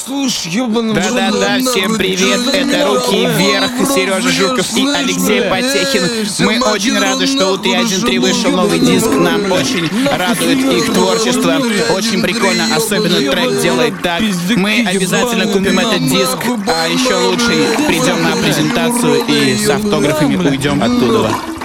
слушай, ёбаный в рот. Да-да-да, всем привет, это «Руки вверх», Сережа Жуков и Алексей Потехин. Мы очень рады, что у 313 вышел новый диск, нам очень радует их творчество. Очень прикольно, особенно трек «Делает так». Мы обязательно купим этот диск, а еще лучше придем на презентацию и с автографами уйдем оттуда.